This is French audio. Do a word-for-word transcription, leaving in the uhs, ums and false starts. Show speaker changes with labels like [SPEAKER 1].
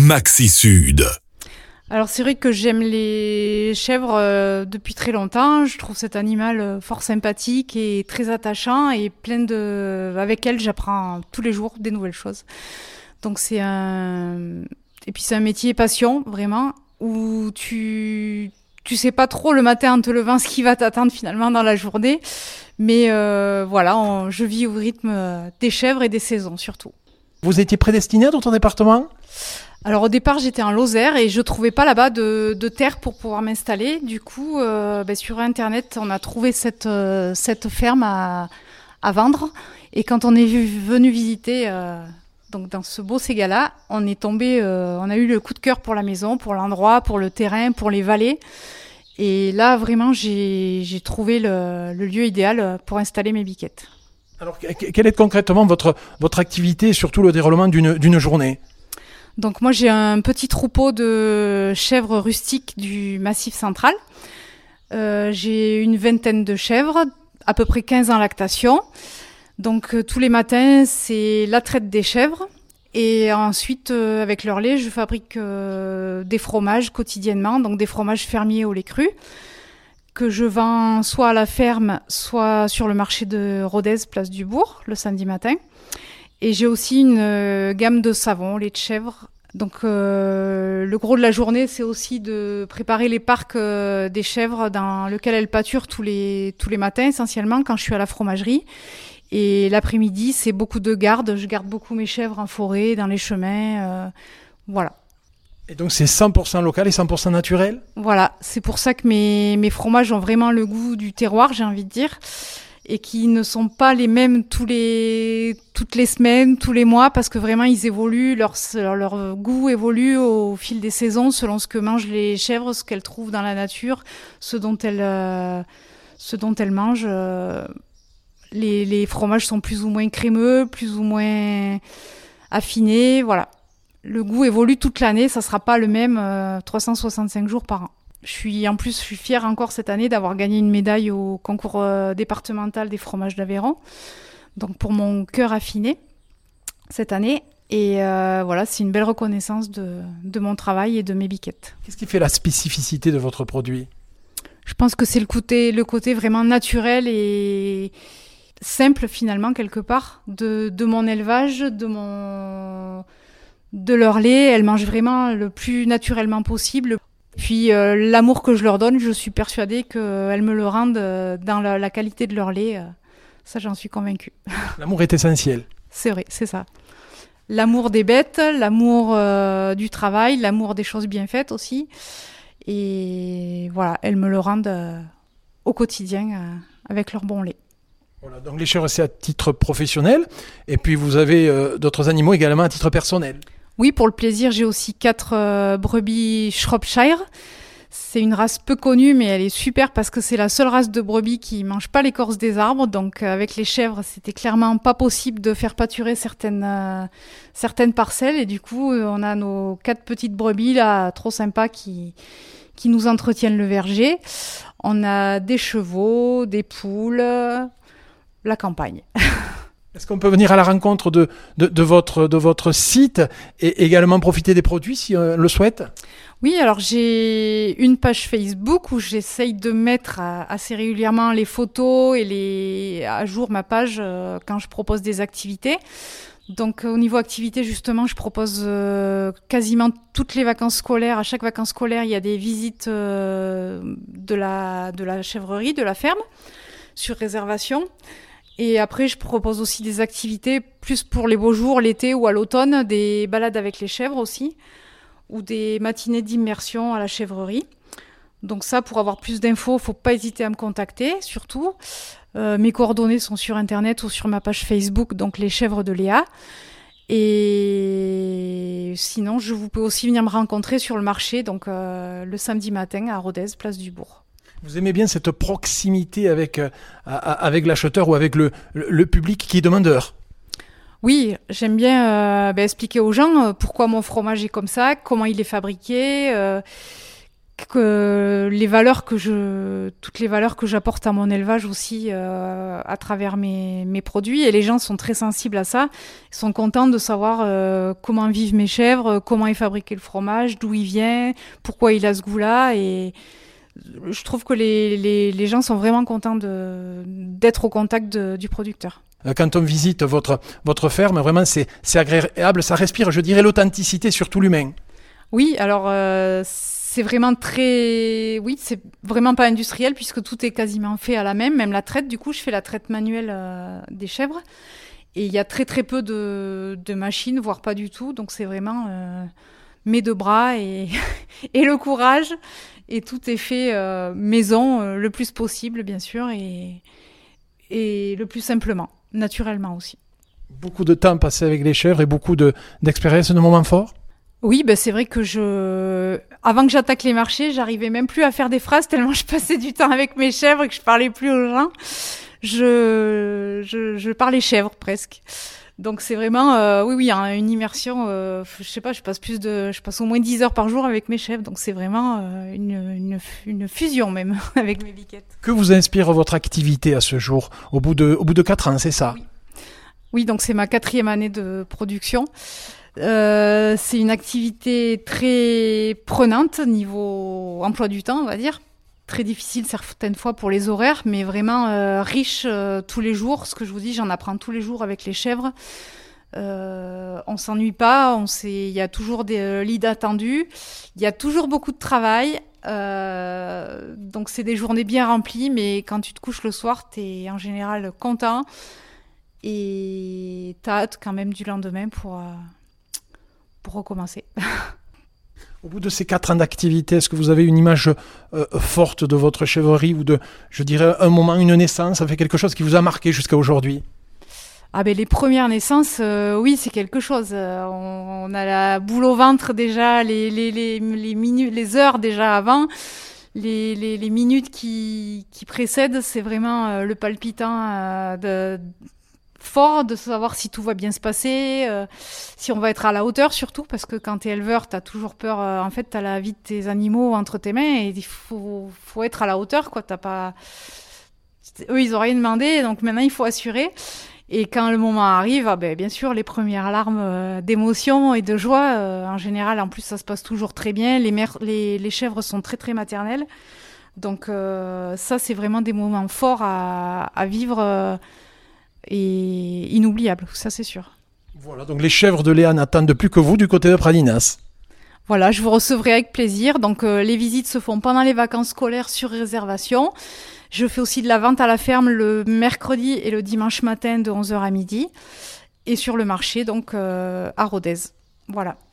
[SPEAKER 1] Maxi Sud.
[SPEAKER 2] Alors c'est vrai que j'aime les chèvres euh, depuis très longtemps. Je trouve cet animal euh, fort sympathique et très attachant et plein de... Avec elle, j'apprends tous les jours des nouvelles choses. Donc c'est un... Et puis c'est un métier passion, vraiment, où tu... Tu sais pas trop le matin en te levant ce qui va t'attendre finalement dans la journée. Mais euh, voilà, on... je vis au rythme des chèvres et des saisons surtout.
[SPEAKER 3] Vous étiez prédestiné à d'autres départements ?
[SPEAKER 2] Alors au départ j'étais en Lozère et je trouvais pas là-bas de, de terre pour pouvoir m'installer. Du coup euh, ben, sur internet on a trouvé cette, euh, cette ferme à, à vendre. Et quand on est venu visiter euh, donc dans ce beau Ségala, on est tombé, euh, on a eu le coup de cœur pour la maison, pour l'endroit, pour le terrain, pour les vallées. Et là vraiment j'ai, j'ai trouvé le, le lieu idéal pour installer mes biquettes.
[SPEAKER 3] Alors quelle est concrètement votre, votre activité et surtout le déroulement d'une, d'une journée ?
[SPEAKER 2] Donc moi j'ai un petit troupeau de chèvres rustiques du Massif central. Euh, j'ai une vingtaine de chèvres, à peu près quinze en lactation. Donc euh, tous les matins c'est la traite des chèvres. Et ensuite euh, avec leur lait je fabrique euh, des fromages quotidiennement, donc des fromages fermiers au lait cru, que je vends soit à la ferme, soit sur le marché de Rodez, place du Bourg, le samedi matin. Et j'ai aussi une euh, gamme de savons, lait de chèvre. Donc euh, le gros de la journée, c'est aussi de préparer les parcs euh, des chèvres dans lesquels elles pâturent tous les, tous les matins, essentiellement, quand je suis à la fromagerie. Et l'après-midi, c'est beaucoup de garde. Je garde beaucoup mes chèvres en forêt, dans les chemins. Euh, voilà.
[SPEAKER 3] Et donc c'est cent pour cent local et cent pour cent naturel ?
[SPEAKER 2] Voilà, c'est pour ça que mes, mes fromages ont vraiment le goût du terroir, j'ai envie de dire. Et qui ne sont pas les mêmes tous les, toutes les semaines, tous les mois, parce que vraiment ils évoluent, leur, leur, leur goût évolue au fil des saisons, selon ce que mangent les chèvres, ce qu'elles trouvent dans la nature, ce dont elles, euh, ce dont elles mangent. Euh, les, les fromages sont plus ou moins crémeux, plus ou moins affinés, voilà. Le goût évolue toute l'année, ça sera pas le même euh, trois cent soixante-cinq jours par an. Je suis, en plus, je suis fière encore cette année d'avoir gagné une médaille au concours euh, départemental des fromages d'Aveyron. Donc pour mon cœur affiné cette année. Et euh, voilà, c'est une belle reconnaissance de, de mon travail et de mes biquettes.
[SPEAKER 3] Qu'est-ce qui fait la spécificité de votre produit ?
[SPEAKER 2] Je pense que c'est le côté, le côté vraiment naturel et simple finalement quelque part de, de mon élevage, de mon, de leur lait. Elles mangent vraiment le plus naturellement possible. Puis euh, l'amour que je leur donne, je suis persuadée qu'elles me le rendent euh, dans la, la qualité de leur lait. Euh, ça, j'en suis convaincue.
[SPEAKER 3] L'amour est essentiel.
[SPEAKER 2] C'est vrai, c'est ça. L'amour des bêtes, l'amour euh, du travail, l'amour des choses bien faites aussi. Et voilà, elles me le rendent euh, au quotidien euh, avec leur bon lait.
[SPEAKER 3] Voilà, donc les chèvres, c'est à titre professionnel. Et puis vous avez euh, d'autres animaux également à titre personnel.
[SPEAKER 2] Oui, pour le plaisir, j'ai aussi quatre euh, brebis Shropshire. C'est une race peu connue, mais elle est super parce que c'est la seule race de brebis qui mange pas l'écorce des arbres. Donc, euh, avec les chèvres, c'était clairement pas possible de faire pâturer certaines, euh, certaines parcelles. Et du coup, euh, on a nos quatre petites brebis là, trop sympas, qui, qui nous entretiennent le verger. On a des chevaux, des poules, la campagne.
[SPEAKER 3] Est-ce qu'on peut venir à la rencontre de, de, de, votre, de votre site et également profiter des produits si on le souhaite ?
[SPEAKER 2] Oui, alors j'ai une page Facebook où j'essaye de mettre assez régulièrement les photos et les, à jour ma page euh, quand je propose des activités. Donc au niveau activité, justement, je propose euh, quasiment toutes les vacances scolaires. À chaque vacances scolaires, il y a des visites euh, de, la, de la chèvrerie, de la ferme, sur réservation. Et après, je propose aussi des activités plus pour les beaux jours, l'été ou à l'automne, des balades avec les chèvres aussi, ou des matinées d'immersion à la chèvrerie. Donc ça, pour avoir plus d'infos, il ne faut pas hésiter à me contacter, surtout. Euh, mes coordonnées sont sur Internet ou sur ma page Facebook, donc les chèvres de Léa. Et sinon, je vous peux aussi venir me rencontrer sur le marché, donc euh, le samedi matin à Rodez, place du Bourg.
[SPEAKER 3] Vous aimez bien cette proximité avec, euh, avec l'acheteur ou avec le, le, le public qui est demandeur ?
[SPEAKER 2] Oui, j'aime bien euh, ben, expliquer aux gens euh, pourquoi mon fromage est comme ça, comment il est fabriqué, euh, que les valeurs que je, toutes les valeurs que j'apporte à mon élevage aussi euh, à travers mes, mes produits. Et les gens sont très sensibles à ça. Ils sont contents de savoir euh, comment vivent mes chèvres, comment est fabriqué le fromage, d'où il vient, pourquoi il a ce goût-là. Et je trouve que les, les, les gens sont vraiment contents de, d'être au contact de, du producteur.
[SPEAKER 3] Quand on visite votre, votre ferme, vraiment, c'est, c'est agréable. Ça respire, je dirais, l'authenticité, surtout l'humain.
[SPEAKER 2] Oui, alors... Euh, c'est vraiment très... Oui, c'est vraiment pas industriel puisque tout est quasiment fait à la même. Même la traite, du coup, je fais la traite manuelle euh, des chèvres. Et il y a très très peu de, de machines, voire pas du tout. Donc c'est vraiment euh, mes deux bras et, et le courage. Et tout est fait euh, maison euh, le plus possible, bien sûr, et, et le plus simplement, naturellement aussi.
[SPEAKER 3] Beaucoup de temps passé avec les chèvres et beaucoup de, d'expérience, de moments forts.
[SPEAKER 2] Oui, ben c'est vrai que je, avant que j'attaque les marchés, j'arrivais même plus à faire des phrases tellement je passais du temps avec mes chèvres et que je parlais plus aux gens. Je, je, je parlais chèvres presque. Donc c'est vraiment, euh, oui, oui, une immersion. Euh, je sais pas, je passe plus de, je passe au moins dix heures par jour avec mes chèvres. Donc c'est vraiment euh, une, une, une fusion même avec mes biquettes.
[SPEAKER 3] Que vous inspire votre activité à ce jour, au bout de, au bout de quatre ans, c'est ça?
[SPEAKER 2] Oui. Oui, donc c'est ma quatrième année de production. Euh, c'est une activité très prenante niveau emploi du temps, on va dire. Très difficile certaines fois pour les horaires, mais vraiment euh, riche euh, tous les jours. Ce que je vous dis, j'en apprends tous les jours avec les chèvres. Euh, on s'ennuie pas, on sait, il y a toujours des euh, leads attendus, il y a toujours beaucoup de travail. Euh, donc c'est des journées bien remplies, mais quand tu te couches le soir, t'es en général content et t'as hâte quand même du lendemain pour... Euh, pour recommencer.
[SPEAKER 3] Au bout de ces quatre ans d'activité, est-ce que vous avez une image euh, forte de votre chèvrerie ou de, je dirais, un moment, une naissance, ça fait quelque chose qui vous a marqué jusqu'à aujourd'hui?
[SPEAKER 2] Ah ben les premières naissances, euh, oui, c'est quelque chose. Euh, on, on a la boule au ventre déjà, les les les les minutes, les heures déjà avant, les les, les minutes qui qui précèdent, c'est vraiment euh, le palpitant euh, de fort de savoir si tout va bien se passer, euh, si on va être à la hauteur surtout, parce que quand t'es éleveur, t'as toujours peur, euh, en fait, t'as la vie de tes animaux entre tes mains et il faut, faut être à la hauteur, quoi. T'as pas... Eux, ils ont rien demandé, donc maintenant, il faut assurer. Et quand le moment arrive, ah ben, bien sûr, les premières larmes euh, d'émotion et de joie, euh, en général, en plus, ça se passe toujours très bien. Les, mères, les, les chèvres sont très, très maternelles. Donc euh, ça, c'est vraiment des moments forts à, à vivre euh, et inoubliables, ça c'est sûr.
[SPEAKER 3] Voilà, donc les chèvres de Léa n'attendent plus que vous du côté de Pralinas.
[SPEAKER 2] Voilà, je vous recevrai avec plaisir. Donc euh, les visites se font pendant les vacances scolaires sur réservation. Je fais aussi de la vente à la ferme le mercredi et le dimanche matin de onze heures à midi. Et sur le marché, donc euh, à Rodez. Voilà.